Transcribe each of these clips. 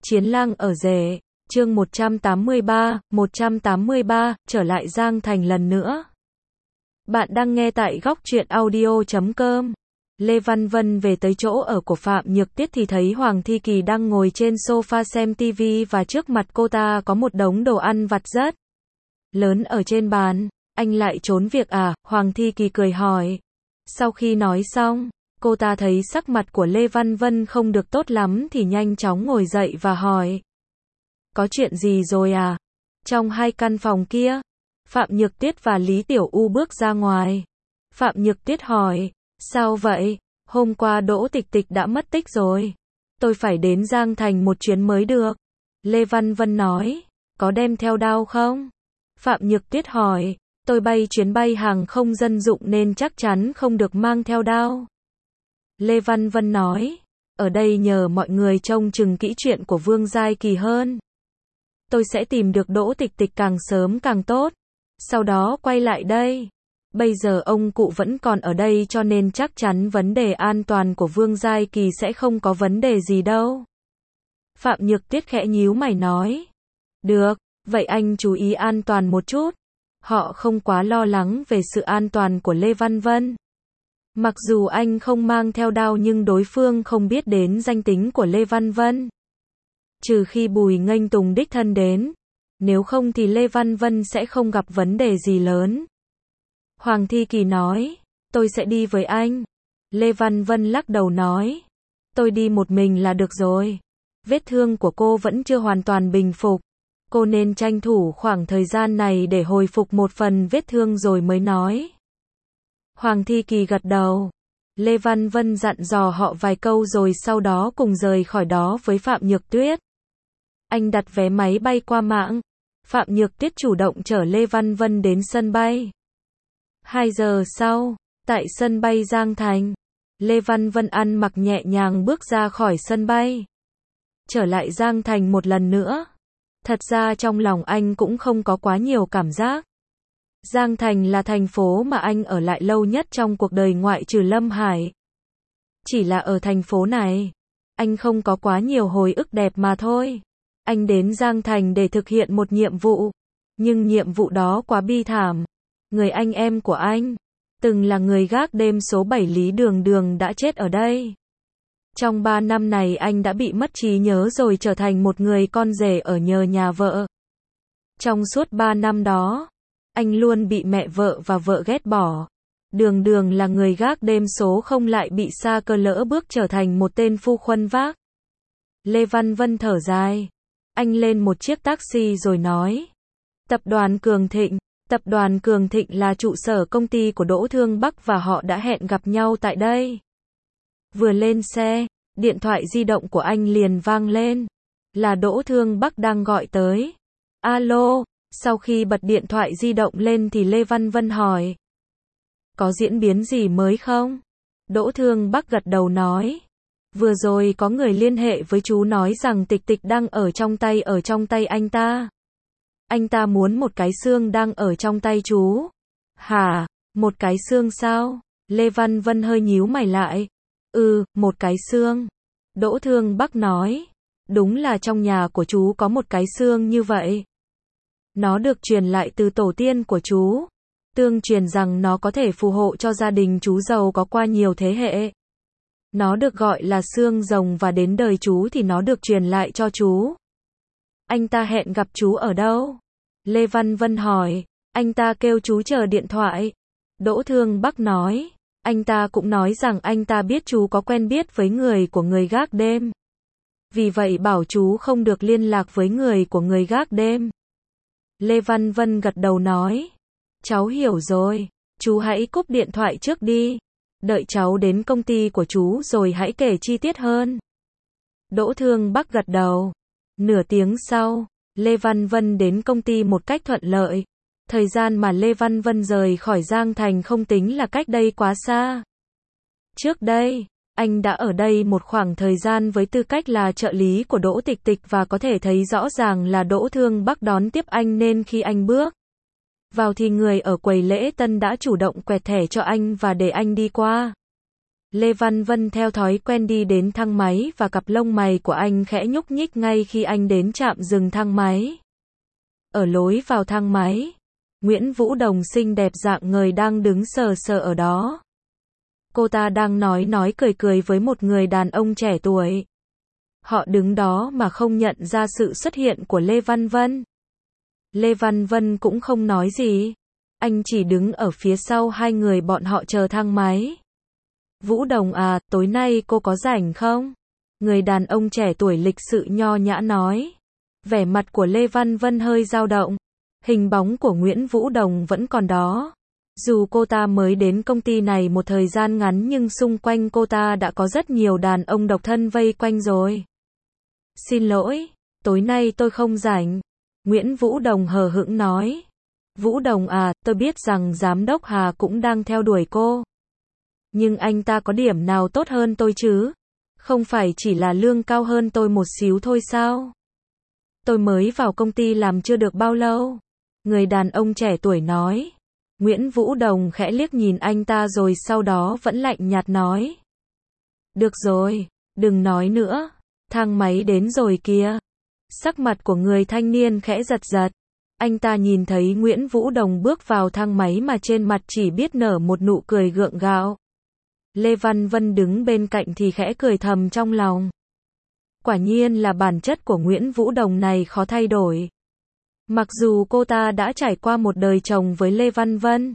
Chiến lang ở rể, chương 183, trở lại Giang Thành lần nữa. Bạn đang nghe tại góc truyện audio.com. Lê Văn Vân về tới chỗ ở của Phạm Nhược Tuyết thì thấy Hoàng Thi Kỳ đang ngồi trên sofa xem TV và trước mặt cô ta có một đống đồ ăn vặt rất lớn ở trên bàn. Anh lại trốn việc à? Hoàng Thi Kỳ cười hỏi. Sau khi nói xong, cô ta thấy sắc mặt của Lê Văn Vân không được tốt lắm thì nhanh chóng ngồi dậy và hỏi. Có chuyện gì rồi à? Trong hai căn phòng kia, Phạm Nhược Tuyết và Lý Tiểu U bước ra ngoài. Phạm Nhược Tuyết hỏi, sao vậy? Hôm qua Đỗ Tịch Tịch đã mất tích rồi. Tôi phải đến Giang Thành một chuyến mới được. Lê Văn Vân nói, có đem theo đao không? Phạm Nhược Tuyết hỏi, tôi bay chuyến bay hàng không dân dụng nên chắc chắn không được mang theo đao. Lê Văn Vân nói, ở đây nhờ mọi người trông chừng kỹ chuyện của Vương Giai Kỳ hơn. Tôi sẽ tìm được Đỗ Tịch Tịch càng sớm càng tốt. Sau đó quay lại đây. Bây giờ ông cụ vẫn còn ở đây cho nên chắc chắn vấn đề an toàn của Vương Giai Kỳ sẽ không có vấn đề gì đâu. Phạm Nhược Tuyết khẽ nhíu mày nói. Được, vậy anh chú ý an toàn một chút. Họ không quá lo lắng về sự an toàn của Lê Văn Vân. Mặc dù anh không mang theo đao nhưng đối phương không biết đến danh tính của Lê Văn Vân. Trừ khi Bùi Nghênh Tùng đích thân đến. Nếu không thì Lê Văn Vân sẽ không gặp vấn đề gì lớn. Hoàng Thi Kỳ nói, tôi sẽ đi với anh. Lê Văn Vân lắc đầu nói, tôi đi một mình là được rồi. Vết thương của cô vẫn chưa hoàn toàn bình phục. Cô nên tranh thủ khoảng thời gian này để hồi phục một phần vết thương rồi mới nói. Hoàng Thi Kỳ gật đầu. Lê Văn Vân dặn dò họ vài câu rồi sau đó cùng rời khỏi đó với Phạm Nhược Tuyết. Anh đặt vé máy bay qua mạng. Phạm Nhược Tuyết chủ động chở Lê Văn Vân đến sân bay. 2 giờ sau, tại sân bay Giang Thành, Lê Văn Vân ăn mặc nhẹ nhàng bước ra khỏi sân bay. Trở lại Giang Thành một lần nữa. Thật ra trong lòng anh cũng không có quá nhiều cảm giác. Giang Thành là thành phố mà anh ở lại lâu nhất trong cuộc đời ngoại trừ Lâm Hải. Chỉ là ở thành phố này, anh không có quá nhiều hồi ức đẹp mà thôi. Anh đến Giang Thành để thực hiện một nhiệm vụ, nhưng nhiệm vụ đó quá bi thảm. Người anh em của anh, từng là người gác đêm số 7 Lý Đường Đường đã chết ở đây. Trong 3 năm này anh đã bị mất trí nhớ rồi trở thành một người con rể ở nhờ nhà vợ. Trong suốt 3 năm đó, anh luôn bị mẹ vợ và vợ ghét bỏ. Đường Đường là người gác đêm số không lại bị sa cơ lỡ bước trở thành một tên phu khuân vác. Lê Văn Vân thở dài. Anh lên một chiếc taxi rồi nói. Tập đoàn Cường Thịnh là trụ sở công ty của Đỗ Thương Bắc và họ đã hẹn gặp nhau tại đây. Vừa lên xe, điện thoại di động của anh liền vang lên. Là Đỗ Thương Bắc đang gọi tới. Alo, sau khi bật điện thoại di động lên thì Lê Văn Vân hỏi. Có diễn biến gì mới không? Đỗ Thương Bắc gật đầu nói. Vừa rồi có người liên hệ với chú nói rằng Tịch Tịch đang ở trong tay anh ta. Anh ta muốn một cái xương đang ở trong tay chú. Hả? Một cái xương sao? Lê Văn Vân hơi nhíu mày lại. Một cái xương. Đỗ Thương Bắc nói. Đúng là trong nhà của chú có một cái xương như vậy. Nó được truyền lại từ tổ tiên của chú. Tương truyền rằng nó có thể phù hộ cho gia đình chú giàu có qua nhiều thế hệ. Nó được gọi là xương rồng và đến đời chú thì nó được truyền lại cho chú. Anh ta hẹn gặp chú ở đâu? Lê Văn Vân hỏi. Anh ta kêu chú chờ điện thoại. Đỗ Thương Bắc nói. Anh ta cũng nói rằng anh ta biết chú có quen biết với người của người gác đêm. Vì vậy bảo chú không được liên lạc với người của người gác đêm. Lê Văn Vân gật đầu nói. Cháu hiểu rồi. Chú hãy cúp điện thoại trước đi. Đợi cháu đến công ty của chú rồi hãy kể chi tiết hơn. Đỗ Thương Bắc gật đầu. Nửa tiếng sau, Lê Văn Vân đến công ty một cách thuận lợi. Thời gian mà Lê Văn Vân rời khỏi Giang Thành không tính là cách đây quá xa. Trước đây, anh đã ở đây một khoảng thời gian với tư cách là trợ lý của Đỗ Tịch Tịch và có thể thấy rõ ràng là Đỗ Thương Bắc đón tiếp anh nên khi anh bước vào thì người ở quầy lễ tân đã chủ động quẹt thẻ cho anh và để anh đi qua. Lê Văn Vân theo thói quen đi đến thang máy và cặp lông mày của anh khẽ nhúc nhích ngay khi anh đến trạm dừng thang máy. Ở lối vào thang máy, Nguyễn Vũ Đồng xinh đẹp rạng ngời đang đứng sờ sờ ở đó. Cô ta đang nói cười cười với một người đàn ông trẻ tuổi. Họ đứng đó mà không nhận ra sự xuất hiện của Lê Văn Vân. Lê Văn Vân cũng không nói gì. Anh chỉ đứng ở phía sau hai người bọn họ chờ thang máy. Vũ Đồng à, tối nay cô có rảnh không? Người đàn ông trẻ tuổi lịch sự nho nhã nói. Vẻ mặt của Lê Văn Vân hơi dao động. Hình bóng của Nguyễn Vũ Đồng vẫn còn đó. Dù cô ta mới đến công ty này một thời gian ngắn nhưng xung quanh cô ta đã có rất nhiều đàn ông độc thân vây quanh rồi. Xin lỗi, tối nay tôi không rảnh. Nguyễn Vũ Đồng hờ hững nói. Vũ Đồng à, tôi biết rằng giám đốc Hà cũng đang theo đuổi cô. Nhưng anh ta có điểm nào tốt hơn tôi chứ? Không phải chỉ là lương cao hơn tôi một xíu thôi sao? Tôi mới vào công ty làm chưa được bao lâu. Người đàn ông trẻ tuổi nói. Nguyễn Vũ Đồng khẽ liếc nhìn anh ta rồi sau đó vẫn lạnh nhạt nói. Được rồi, đừng nói nữa. Thang máy đến rồi kìa. Sắc mặt của người thanh niên khẽ giật giật. Anh ta nhìn thấy Nguyễn Vũ Đồng bước vào thang máy mà trên mặt chỉ biết nở một nụ cười gượng gạo. Lê Văn Vân đứng bên cạnh thì khẽ cười thầm trong lòng. Quả nhiên là bản chất của Nguyễn Vũ Đồng này khó thay đổi. Mặc dù cô ta đã trải qua một đời chồng với Lê Văn Vân.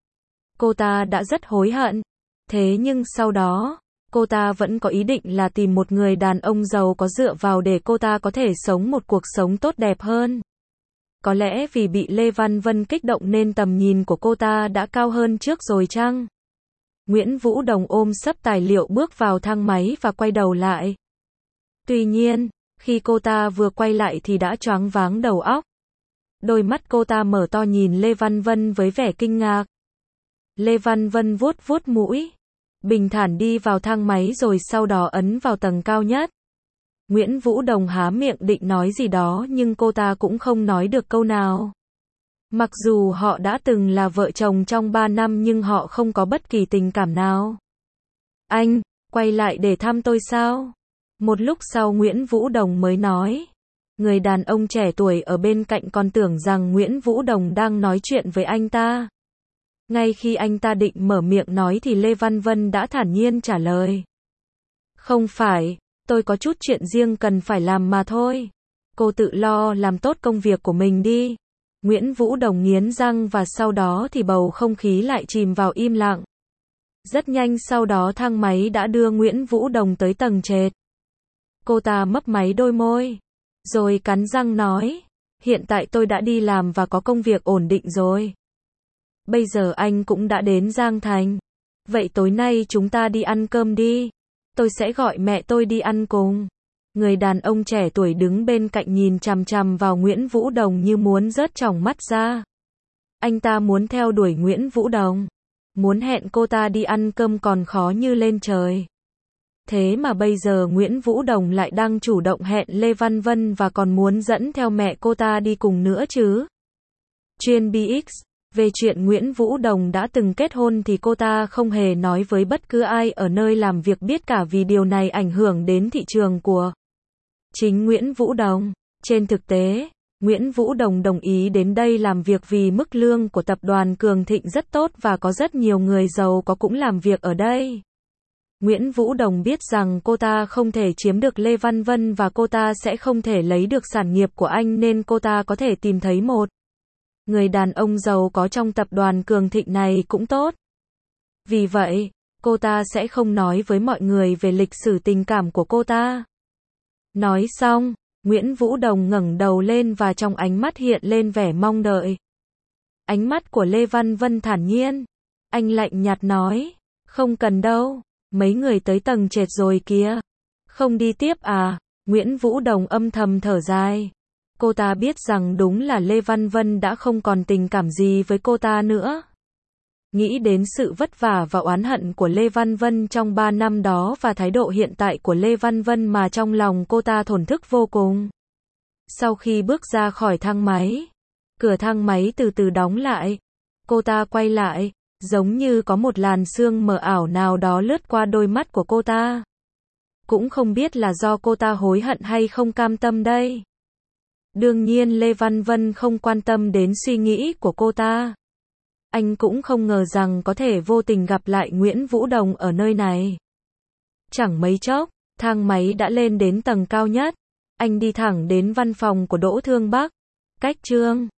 Cô ta đã rất hối hận. Thế nhưng sau đó, cô ta vẫn có ý định là tìm một người đàn ông giàu có dựa vào để cô ta có thể sống một cuộc sống tốt đẹp hơn. Có lẽ vì bị Lê Văn Vân kích động nên tầm nhìn của cô ta đã cao hơn trước rồi chăng? Nguyễn Vũ Đồng ôm xấp tài liệu bước vào thang máy và quay đầu lại. Tuy nhiên, khi cô ta vừa quay lại thì đã choáng váng đầu óc. Đôi mắt cô ta mở to nhìn Lê Văn Vân với vẻ kinh ngạc. Lê Văn Vân vuốt vuốt mũi, bình thản đi vào thang máy rồi sau đó ấn vào tầng cao nhất. Nguyễn Vũ Đồng há miệng định nói gì đó nhưng cô ta cũng không nói được câu nào. Mặc dù họ đã từng là vợ chồng trong 3 năm nhưng họ không có bất kỳ tình cảm nào. Anh, quay lại để thăm tôi sao? Một lúc sau Nguyễn Vũ Đồng mới nói. Người đàn ông trẻ tuổi ở bên cạnh còn tưởng rằng Nguyễn Vũ Đồng đang nói chuyện với anh ta. Ngay khi anh ta định mở miệng nói thì Lê Văn Vân đã thản nhiên trả lời. Không phải, tôi có chút chuyện riêng cần phải làm mà thôi. Cô tự lo làm tốt công việc của mình đi. Nguyễn Vũ Đồng nghiến răng và sau đó thì bầu không khí lại chìm vào im lặng. Rất nhanh sau đó thang máy đã đưa Nguyễn Vũ Đồng tới tầng trệt. Cô ta mấp máy đôi môi, rồi cắn răng nói, hiện tại tôi đã đi làm và có công việc ổn định rồi. Bây giờ anh cũng đã đến Giang Thành. Vậy tối nay chúng ta đi ăn cơm đi. Tôi sẽ gọi mẹ tôi đi ăn cùng. Người đàn ông trẻ tuổi đứng bên cạnh nhìn chằm chằm vào Nguyễn Vũ Đồng như muốn rớt tròng mắt ra. Anh ta muốn theo đuổi Nguyễn Vũ Đồng. Muốn hẹn cô ta đi ăn cơm còn khó như lên trời. Thế mà bây giờ Nguyễn Vũ Đồng lại đang chủ động hẹn Lê Văn Vân và còn muốn dẫn theo mẹ cô ta đi cùng nữa chứ. Chuyên BX. Về chuyện Nguyễn Vũ Đồng đã từng kết hôn thì cô ta không hề nói với bất cứ ai ở nơi làm việc biết cả vì điều này ảnh hưởng đến thị trường của chính Nguyễn Vũ Đồng. Trên thực tế, Nguyễn Vũ Đồng đồng ý đến đây làm việc vì mức lương của tập đoàn Cường Thịnh rất tốt và có rất nhiều người giàu có cũng làm việc ở đây. Nguyễn Vũ Đồng biết rằng cô ta không thể chiếm được Lê Văn Vân và cô ta sẽ không thể lấy được sản nghiệp của anh nên cô ta có thể tìm thấy một người đàn ông giàu có trong tập đoàn Cường Thịnh này cũng tốt. Vì vậy, cô ta sẽ không nói với mọi người về lịch sử tình cảm của cô ta. Nói xong, Nguyễn Vũ Đồng ngẩng đầu lên và trong ánh mắt hiện lên vẻ mong đợi. Ánh mắt của Lê Văn Vân thản nhiên. Anh lạnh nhạt nói, không cần đâu, mấy người tới tầng trệt rồi kìa. Không đi tiếp à? Nguyễn Vũ Đồng âm thầm thở dài. Cô ta biết rằng đúng là Lê Văn Vân đã không còn tình cảm gì với cô ta nữa. Nghĩ đến sự vất vả và oán hận của Lê Văn Vân trong 3 năm đó và thái độ hiện tại của Lê Văn Vân mà trong lòng cô ta thổn thức vô cùng. Sau khi bước ra khỏi thang máy, cửa thang máy từ từ đóng lại. Cô ta quay lại, giống như có một làn sương mờ ảo nào đó lướt qua đôi mắt của cô ta. Cũng không biết là do cô ta hối hận hay không cam tâm đây. Đương nhiên Lê Văn Vân không quan tâm đến suy nghĩ của cô ta. Anh cũng không ngờ rằng có thể vô tình gặp lại Nguyễn Vũ Đồng ở nơi này. Chẳng mấy chốc, thang máy đã lên đến tầng cao nhất. Anh đi thẳng đến văn phòng của Đỗ Thương Bắc. Cách Trương